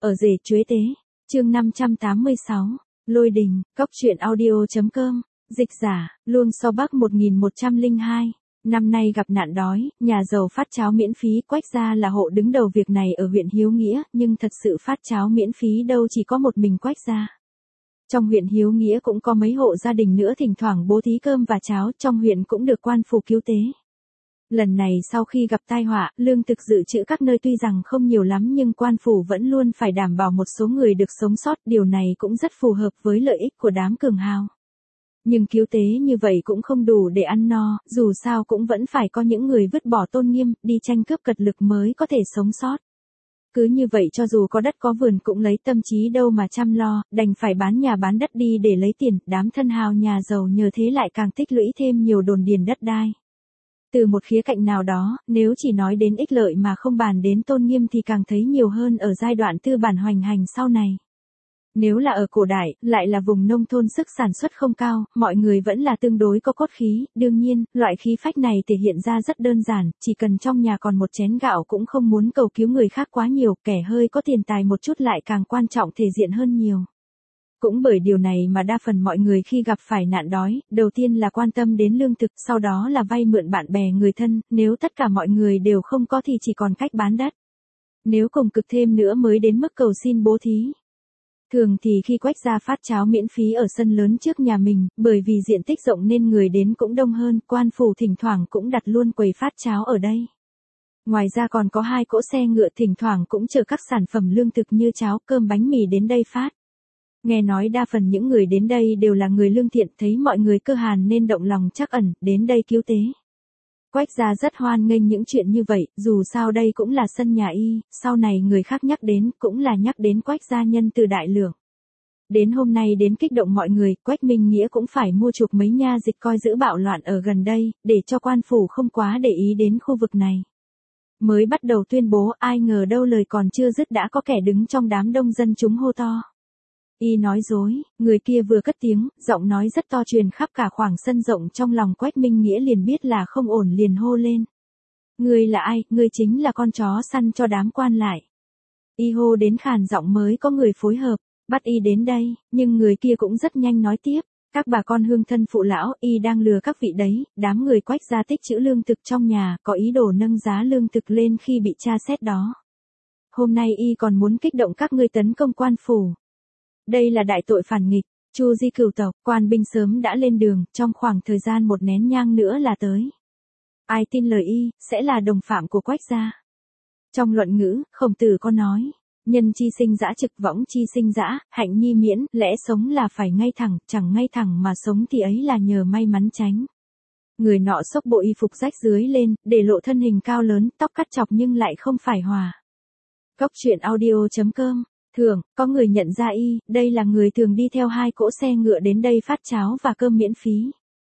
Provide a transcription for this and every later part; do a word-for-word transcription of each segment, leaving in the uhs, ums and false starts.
Ở rể chuế tế. Chương năm trăm tám mươi sáu. Lôi đình. Cốc truyện audio.com. Dịch giả. Luông so Bắc một nghìn một trăm lẻ hai. Năm nay gặp nạn đói, nhà giàu phát cháo miễn phí. Quách gia là hộ đứng đầu việc này ở huyện Hiếu Nghĩa, nhưng thật sự phát cháo miễn phí đâu chỉ có một mình Quách gia. Trong huyện Hiếu Nghĩa cũng có mấy hộ gia đình nữa thỉnh thoảng bố thí cơm và cháo, trong huyện cũng được quan phủ cứu tế. Lần này sau khi gặp tai họa, lương thực dự trữ các nơi tuy rằng không nhiều lắm nhưng quan phủ vẫn luôn phải đảm bảo một số người được sống sót, điều này cũng rất phù hợp với lợi ích của đám cường hào. Nhưng cứu tế như vậy cũng không đủ để ăn no, dù sao cũng vẫn phải có những người vứt bỏ tôn nghiêm, đi tranh cướp cật lực mới có thể sống sót. Cứ như vậy cho dù có đất có vườn cũng lấy tâm trí đâu mà chăm lo, đành phải bán nhà bán đất đi để lấy tiền, đám thân hào nhà giàu nhờ thế lại càng tích lũy thêm nhiều đồn điền đất đai. Từ một khía cạnh nào đó, nếu chỉ nói đến ích lợi mà không bàn đến tôn nghiêm thì càng thấy nhiều hơn ở giai đoạn tư bản hoành hành sau này. Nếu là ở cổ đại, lại là vùng nông thôn sức sản xuất không cao, mọi người vẫn là tương đối có cốt khí, đương nhiên, loại khí phách này thể hiện ra rất đơn giản, chỉ cần trong nhà còn một chén gạo cũng không muốn cầu cứu người khác quá nhiều, kẻ hơi có tiền tài một chút lại càng quan trọng thể diện hơn nhiều. Cũng bởi điều này mà đa phần mọi người khi gặp phải nạn đói, đầu tiên là quan tâm đến lương thực, sau đó là vay mượn bạn bè người thân, nếu tất cả mọi người đều không có thì chỉ còn cách bán đất. Nếu cùng cực thêm nữa mới đến mức cầu xin bố thí. Thường thì khi Quách gia phát cháo miễn phí ở sân lớn trước nhà mình, bởi vì diện tích rộng nên người đến cũng đông hơn, quan phủ thỉnh thoảng cũng đặt luôn quầy phát cháo ở đây. Ngoài ra còn có hai cỗ xe ngựa thỉnh thoảng cũng chở các sản phẩm lương thực như cháo, cơm, bánh mì đến đây phát. Nghe nói đa phần những người đến đây đều là người lương thiện, thấy mọi người cơ hàn nên động lòng trắc ẩn, đến đây cứu tế. Quách gia rất hoan nghênh những chuyện như vậy, dù sao đây cũng là sân nhà y, sau này người khác nhắc đến cũng là nhắc đến Quách gia nhân từ đại lượng. Đến hôm nay đến kích động mọi người, Quách Minh Nghĩa cũng phải mua chuộc mấy nha dịch coi giữ bạo loạn ở gần đây, để cho quan phủ không quá để ý đến khu vực này. Mới bắt đầu tuyên bố, ai ngờ đâu lời còn chưa dứt đã có kẻ đứng trong đám đông dân chúng hô to. Y nói dối, người kia vừa cất tiếng, giọng nói rất to truyền khắp cả khoảng sân rộng, trong lòng Quách Minh Nghĩa liền biết là không ổn liền hô lên. Ngươi là ai, ngươi chính là con chó săn cho đám quan lại. Y hô đến khàn giọng mới có người phối hợp, bắt Y đến đây, nhưng người kia cũng rất nhanh nói tiếp. Các bà con hương thân phụ lão, Y đang lừa các vị đấy, đám người Quách gia tích trữ lương thực trong nhà, có ý đồ nâng giá lương thực lên khi bị tra xét đó. Hôm nay Y còn muốn kích động các ngươi tấn công quan phủ. Đây là đại tội phản nghịch, Chu di cửu tộc, quan binh sớm đã lên đường, trong khoảng thời gian một nén nhang nữa là tới. Ai tin lời Y, sẽ là đồng phạm của Quách gia. Trong luận ngữ, Khổng Tử có nói, nhân chi sinh dã trực, võng chi sinh dã, hạnh nhi miễn, lẽ sống là phải ngay thẳng, chẳng ngay thẳng mà sống thì ấy là nhờ may mắn tránh. Người nọ xốc bộ y phục rách dưới lên, để lộ thân hình cao lớn, tóc cắt chọc nhưng lại không phải hòa. Cốc truyện audio.com. Thường, có người nhận ra Y, đây là người thường đi theo hai cỗ xe ngựa đến đây phát cháo và cơm miễn phí.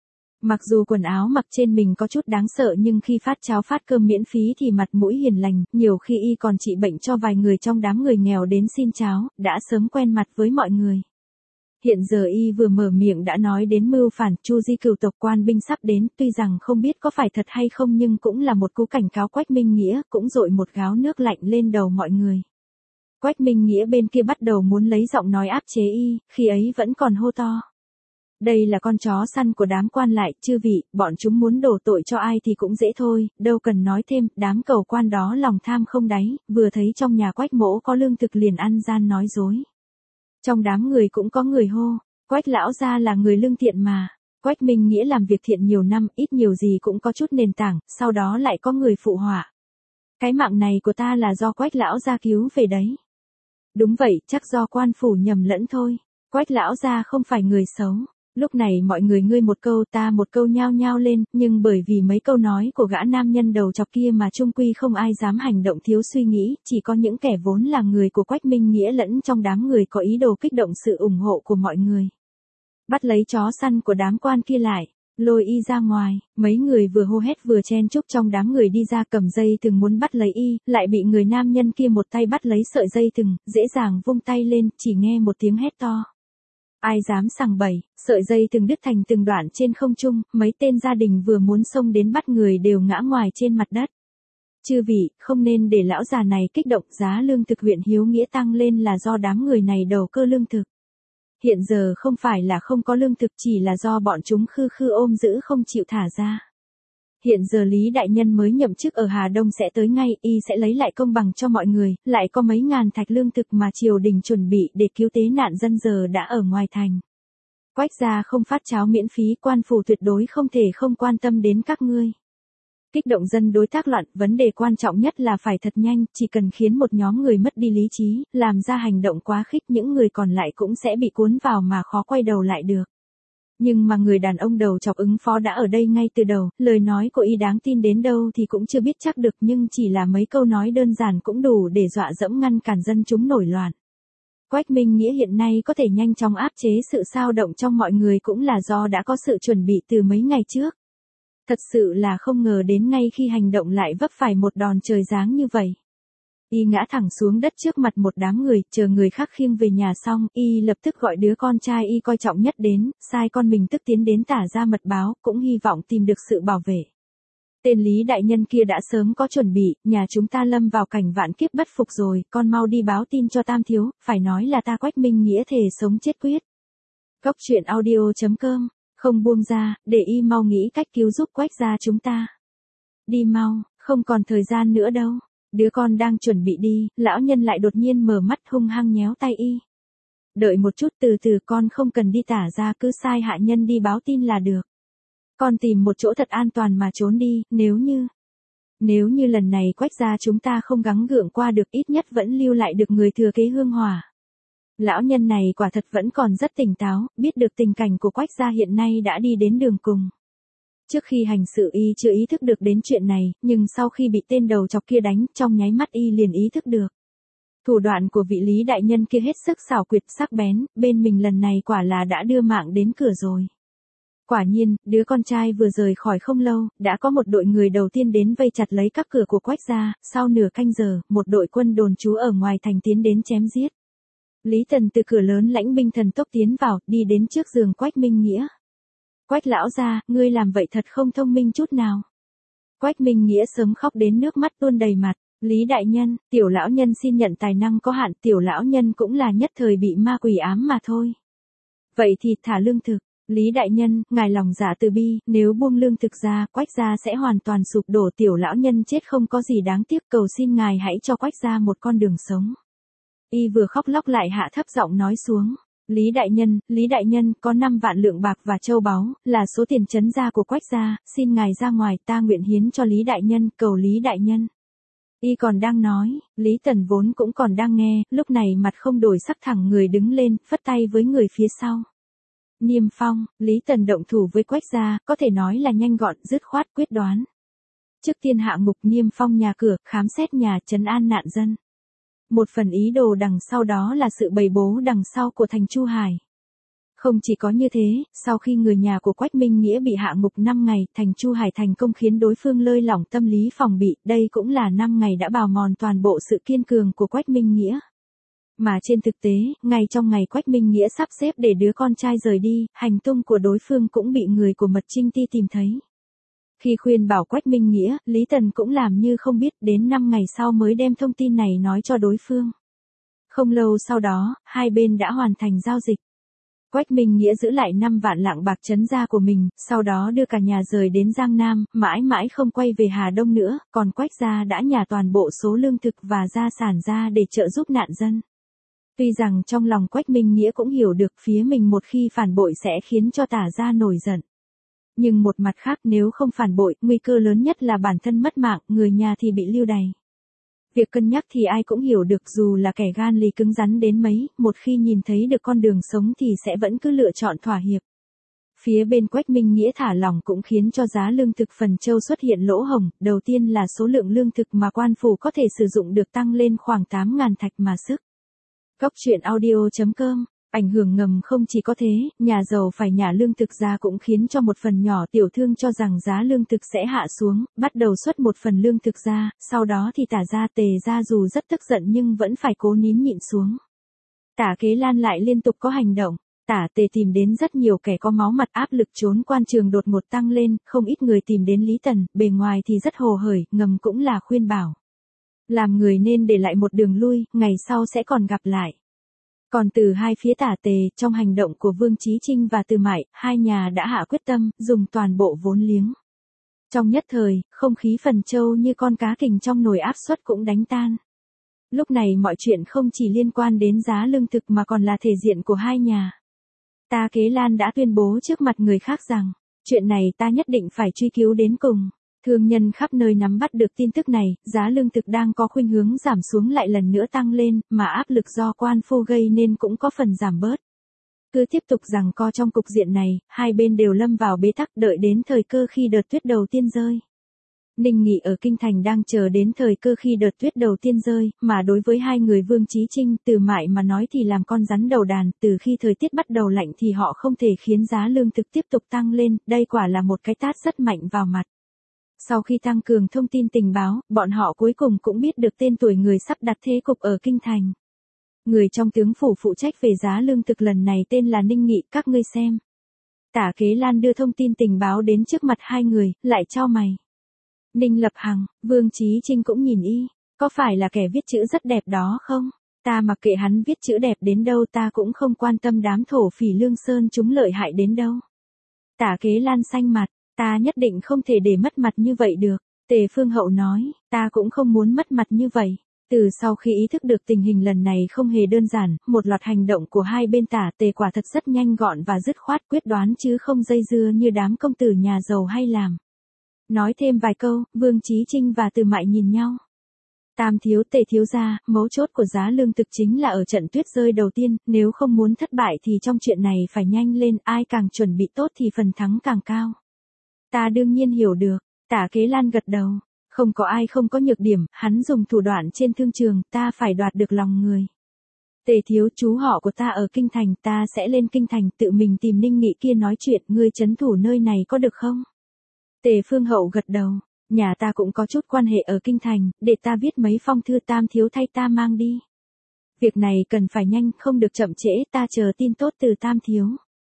Mặc dù quần áo mặc trên mình có chút đáng sợ nhưng khi phát cháo phát cơm miễn phí thì mặt mũi hiền lành, nhiều khi Y còn trị bệnh cho vài người trong đám người nghèo đến xin cháo, đã sớm quen mặt với mọi người. Hiện giờ Y vừa mở miệng đã nói đến mưu phản, Chu di cửu tộc quan binh sắp đến, tuy rằng không biết có phải thật hay không nhưng cũng là một cú cảnh cáo Quách Minh Nghĩa, cũng dội một gáo nước lạnh lên đầu mọi người. Quách Minh Nghĩa bên kia bắt đầu muốn lấy giọng nói áp chế Y, khi ấy vẫn còn hô to. Đây là con chó săn của đám quan lại, chư vị, bọn chúng muốn đổ tội cho ai thì cũng dễ thôi, đâu cần nói thêm, đám cầu quan đó lòng tham không đáy, vừa thấy trong nhà Quách mỗ có lương thực liền ăn gian nói dối. Trong đám người cũng có người hô, Quách lão gia là người lương thiện mà. Quách Minh Nghĩa làm việc thiện nhiều năm, ít nhiều gì cũng có chút nền tảng, sau đó lại có người phụ họa. Cái mạng này của ta là do Quách lão gia cứu về đấy. Đúng vậy, chắc do quan phủ nhầm lẫn thôi. Quách lão gia không phải người xấu. Lúc này mọi người ngươi một câu ta một câu nhao nhao lên, nhưng bởi vì mấy câu nói của gã nam nhân đầu chọc kia mà chung quy không ai dám hành động thiếu suy nghĩ, chỉ có những kẻ vốn là người của Quách Minh Nghĩa lẫn trong đám người có ý đồ kích động sự ủng hộ của mọi người. Bắt lấy chó săn của đám quan kia lại, lôi Y ra ngoài, mấy người vừa hô hét vừa chen chúc trong đám người đi ra cầm dây thừng muốn bắt lấy Y, lại bị người nam nhân kia một tay bắt lấy sợi dây thừng, dễ dàng vung tay lên, chỉ nghe một tiếng hét to. Ai dám sằng bậy, sợi dây từng đứt thành từng đoạn trên không trung, mấy tên gia đình vừa muốn xông đến bắt người đều ngã ngoài trên mặt đất. Chư vị, không nên để lão già này kích động, giá lương thực huyện Hiếu Nghĩa tăng lên là do đám người này đầu cơ lương thực. Hiện giờ không phải là không có lương thực, chỉ là do bọn chúng khư khư ôm giữ không chịu thả ra. Hiện giờ Lý Đại Nhân mới nhậm chức ở Hà Đông sẽ tới ngay, y sẽ lấy lại công bằng cho mọi người, lại có mấy ngàn thạch lương thực mà triều đình chuẩn bị để cứu tế nạn dân giờ đã ở ngoài thành. Quách gia không phát cháo miễn phí, quan phủ tuyệt đối không thể không quan tâm đến các ngươi. Kích động dân đối tác loạn, vấn đề quan trọng nhất là phải thật nhanh, chỉ cần khiến một nhóm người mất đi lý trí, làm ra hành động quá khích, những người còn lại cũng sẽ bị cuốn vào mà khó quay đầu lại được. Nhưng mà người đàn ông đầu chọc ứng phó đã ở đây ngay từ đầu, lời nói của y đáng tin đến đâu thì cũng chưa biết chắc được, nhưng chỉ là mấy câu nói đơn giản cũng đủ để dọa dẫm ngăn cản dân chúng nổi loạn. Quách Minh Nghĩa hiện nay có thể nhanh chóng áp chế sự xao động trong mọi người cũng là do đã có sự chuẩn bị từ mấy ngày trước. Thật sự là không ngờ đến ngay khi hành động lại vấp phải một đòn trời giáng như vậy. Y ngã thẳng xuống đất trước mặt một đám người, chờ người khác khiêng về nhà xong, y lập tức gọi đứa con trai y coi trọng nhất đến, sai con mình tức tiến đến tả ra mật báo, cũng hy vọng tìm được sự bảo vệ. Tên Lý Đại Nhân kia đã sớm có chuẩn bị, nhà chúng ta lâm vào cảnh vạn kiếp bất phục rồi, con mau đi báo tin cho Tam Thiếu, phải nói là ta Quách Minh Nghĩa thề sống chết quyết. Góc truyện audio chấm com, không buông ra, để y mau nghĩ cách cứu giúp Quách gia chúng ta. Đi mau, không còn thời gian nữa đâu. Đứa con đang chuẩn bị đi, lão nhân lại đột nhiên mở mắt hung hăng nhéo tay y. Đợi một chút, từ từ, con không cần đi tả ra, cứ sai hạ nhân đi báo tin là được. Con tìm một chỗ thật an toàn mà trốn đi, nếu như... Nếu như lần này Quách gia chúng ta không gắng gượng qua được, ít nhất vẫn lưu lại được người thừa kế hương hỏa. Lão nhân này quả thật vẫn còn rất tỉnh táo, biết được tình cảnh của Quách gia hiện nay đã đi đến đường cùng. Trước khi hành sự y chưa ý thức được đến chuyện này, nhưng sau khi bị tên đầu chọc kia đánh, trong nháy mắt y liền ý thức được. Thủ đoạn của vị Lý Đại Nhân kia hết sức xảo quyệt sắc bén, bên mình lần này quả là đã đưa mạng đến cửa rồi. Quả nhiên, đứa con trai vừa rời khỏi không lâu, đã có một đội người đầu tiên đến vây chặt lấy các cửa của Quách gia, sau nửa canh giờ, một đội quân đồn trú ở ngoài thành tiến đến chém giết. Lý Tần từ cửa lớn lãnh binh thần tốc tiến vào, đi đến trước giường Quách Minh Nghĩa. Quách lão gia, ngươi làm vậy thật không thông minh chút nào. Quách Minh Nghĩa sớm khóc đến nước mắt tuôn đầy mặt. Lý Đại Nhân, tiểu lão nhân xin nhận tài năng có hạn, tiểu lão nhân cũng là nhất thời bị ma quỷ ám mà thôi. Vậy thì thả lương thực. Lý Đại Nhân, ngài lòng dạ từ bi, nếu buông lương thực ra, Quách gia sẽ hoàn toàn sụp đổ, tiểu lão nhân chết không có gì đáng tiếc, cầu xin ngài hãy cho Quách gia một con đường sống. Y vừa khóc lóc lại hạ thấp giọng nói xuống. Lý Đại Nhân, Lý Đại Nhân, có năm vạn lượng bạc và châu báu, là số tiền trấn gia của Quách gia, xin ngài ra ngoài, ta nguyện hiến cho Lý Đại Nhân, cầu Lý Đại Nhân. Y còn đang nói, Lý Tần vốn cũng còn đang nghe, lúc này mặt không đổi sắc thẳng người đứng lên, phất tay với người phía sau. Niêm Phong, Lý Tần động thủ với Quách gia, có thể nói là nhanh gọn, dứt khoát, quyết đoán. Trước tiên hạ ngục Niêm Phong nhà cửa, khám xét nhà, trấn an nạn dân. Một phần ý đồ đằng sau đó là sự bày bố đằng sau của thành Chu Hải. Không chỉ có như thế, sau khi người nhà của Quách Minh Nghĩa bị hạ ngục năm ngày, thành Chu Hải thành công khiến đối phương lơi lỏng tâm lý phòng bị, đây cũng là năm ngày đã bào mòn toàn bộ sự kiên cường của Quách Minh Nghĩa. Mà trên thực tế, ngay trong ngày Quách Minh Nghĩa sắp xếp để đứa con trai rời đi, hành tung của đối phương cũng bị người của Mật Trinh Ti tìm thấy. Khi khuyên bảo Quách Minh Nghĩa, Lý Tần cũng làm như không biết, đến năm ngày sau mới đem thông tin này nói cho đối phương. Không lâu sau đó, hai bên đã hoàn thành giao dịch. Quách Minh Nghĩa giữ lại năm vạn lạng bạc trấn gia của mình, sau đó đưa cả nhà rời đến Giang Nam, mãi mãi không quay về Hà Đông nữa, còn Quách gia đã nhả toàn bộ số lương thực và gia sản ra để trợ giúp nạn dân. Tuy rằng trong lòng Quách Minh Nghĩa cũng hiểu được phía mình một khi phản bội sẽ khiến cho tả gia nổi giận. Nhưng một mặt khác, nếu không phản bội, nguy cơ lớn nhất là bản thân mất mạng, người nhà thì bị lưu đày. Việc cân nhắc thì ai cũng hiểu được, dù là kẻ gan lì cứng rắn đến mấy, một khi nhìn thấy được con đường sống thì sẽ vẫn cứ lựa chọn thỏa hiệp. Phía bên Quách Minh Nghĩa thả lỏng cũng khiến cho giá lương thực phần châu xuất hiện lỗ hổng, đầu tiên là số lượng lương thực mà quan phủ có thể sử dụng được tăng lên khoảng tám nghìn thạch mà sức. Góc truyện audio chấm com. Ảnh hưởng ngầm không chỉ có thế, nhà giàu phải nhả lương thực ra cũng khiến cho một phần nhỏ tiểu thương cho rằng giá lương thực sẽ hạ xuống, bắt đầu xuất một phần lương thực ra, sau đó thì tả gia Tề gia dù rất tức giận nhưng vẫn phải cố nín nhịn xuống. Tả Kế Lan lại liên tục có hành động. Tả Tề tìm đến rất nhiều kẻ có máu mặt, áp lực trốn quan trường đột ngột tăng lên, không ít người tìm đến Lý Tần, bề ngoài thì rất hồ hởi, ngầm cũng là khuyên bảo. Làm người nên để lại một đường lui, ngày sau sẽ còn gặp lại. Còn từ hai phía Tả Tề, trong hành động của Vương Chí Trinh và Từ Mại, hai nhà đã hạ quyết tâm, dùng toàn bộ vốn liếng. Trong nhất thời, không khí Phần Châu như con cá kình trong nồi áp suất cũng đánh tan. Lúc này mọi chuyện không chỉ liên quan đến giá lương thực mà còn là thể diện của hai nhà. Ta Kế Lan đã tuyên bố trước mặt người khác rằng, chuyện này ta nhất định phải truy cứu đến cùng. Thương nhân khắp nơi nắm bắt được tin tức này, giá lương thực đang có khuynh hướng giảm xuống lại lần nữa tăng lên, mà áp lực do quan phu gây nên cũng có phần giảm bớt. Cứ tiếp tục giằng co trong cục diện này, hai bên đều lâm vào bế tắc, đợi đến thời cơ khi đợt tuyết đầu tiên rơi. Ninh Nghị ở Kinh Thành đang chờ đến thời cơ khi đợt tuyết đầu tiên rơi, mà đối với hai người Vương Chí Trinh, Từ Mại mà nói thì làm con rắn đầu đàn, từ khi thời tiết bắt đầu lạnh thì họ không thể khiến giá lương thực tiếp tục tăng lên, đây quả là một cái tát rất mạnh vào mặt. Sau khi tăng cường thông tin tình báo, bọn họ cuối cùng cũng biết được tên tuổi người sắp đặt thế cục ở Kinh Thành. Người trong tướng phủ phụ trách về giá lương thực lần này tên là Ninh Nghị, các ngươi xem. Tả Kế Lan đưa thông tin tình báo đến trước mặt hai người, lại chau mày. Ninh Lập Hằng, Vương Chí Trinh cũng nhìn y, có phải là kẻ viết chữ rất đẹp đó không? Ta mặc kệ hắn viết chữ đẹp đến đâu, ta cũng không quan tâm đám thổ phỉ Lương Sơn chúng lợi hại đến đâu. Tả Kế Lan xanh mặt, ta nhất định không thể để mất mặt như vậy được. Tề Phương Hậu nói, ta cũng không muốn mất mặt như vậy. Từ sau khi ý thức được tình hình lần này không hề đơn giản, một loạt hành động của hai bên Tả Tề quả thật rất nhanh gọn và dứt khoát, quyết đoán chứ không dây dưa như đám công tử nhà giàu hay làm. Nói thêm vài câu, Vương Chí Trinh và Từ Mại nhìn nhau. Tam thiếu Tề thiếu gia, mấu chốt của giá lương thực chính là ở trận tuyết rơi đầu tiên, nếu không muốn thất bại thì trong chuyện này phải nhanh lên, ai càng chuẩn bị tốt thì phần thắng càng cao. Ta đương nhiên hiểu được, Tả Kế Lan gật đầu, không có ai không có nhược điểm, hắn dùng thủ đoạn trên thương trường, ta phải đoạt được lòng người. Tề thiếu, chú họ của ta ở Kinh Thành, ta sẽ lên Kinh Thành tự mình tìm Ninh Nghị kia nói chuyện, ngươi trấn thủ nơi này có được không? Tề Phương Hậu gật đầu, nhà ta cũng có chút quan hệ ở Kinh Thành, để ta viết mấy phong thư Tam thiếu thay ta mang đi. Việc này cần phải nhanh, không được chậm trễ, ta chờ tin tốt từ Tam thiếu.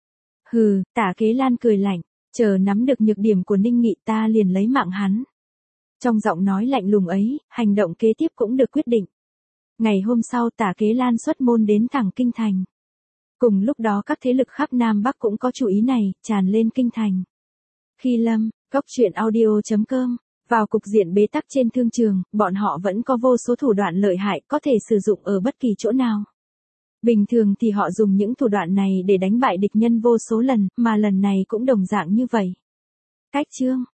Hừ, Tả Kế Lan cười lạnh, chờ nắm được nhược điểm của Ninh Nghị ta liền lấy mạng hắn. Trong giọng nói lạnh lùng ấy, hành động kế tiếp cũng được quyết định. Ngày hôm sau Tả Kế Lan xuất môn đến thẳng Kinh Thành. Cùng lúc đó các thế lực khắp Nam Bắc cũng có chú ý này, tràn lên Kinh Thành. Khi Lâm, Cốc truyện audio chấm com, vào cục diện bế tắc trên thương trường, bọn họ vẫn có vô số thủ đoạn lợi hại có thể sử dụng ở bất kỳ chỗ nào. Bình thường thì họ dùng những thủ đoạn này để đánh bại địch nhân vô số lần, mà lần này cũng đồng dạng như vậy. Cách chương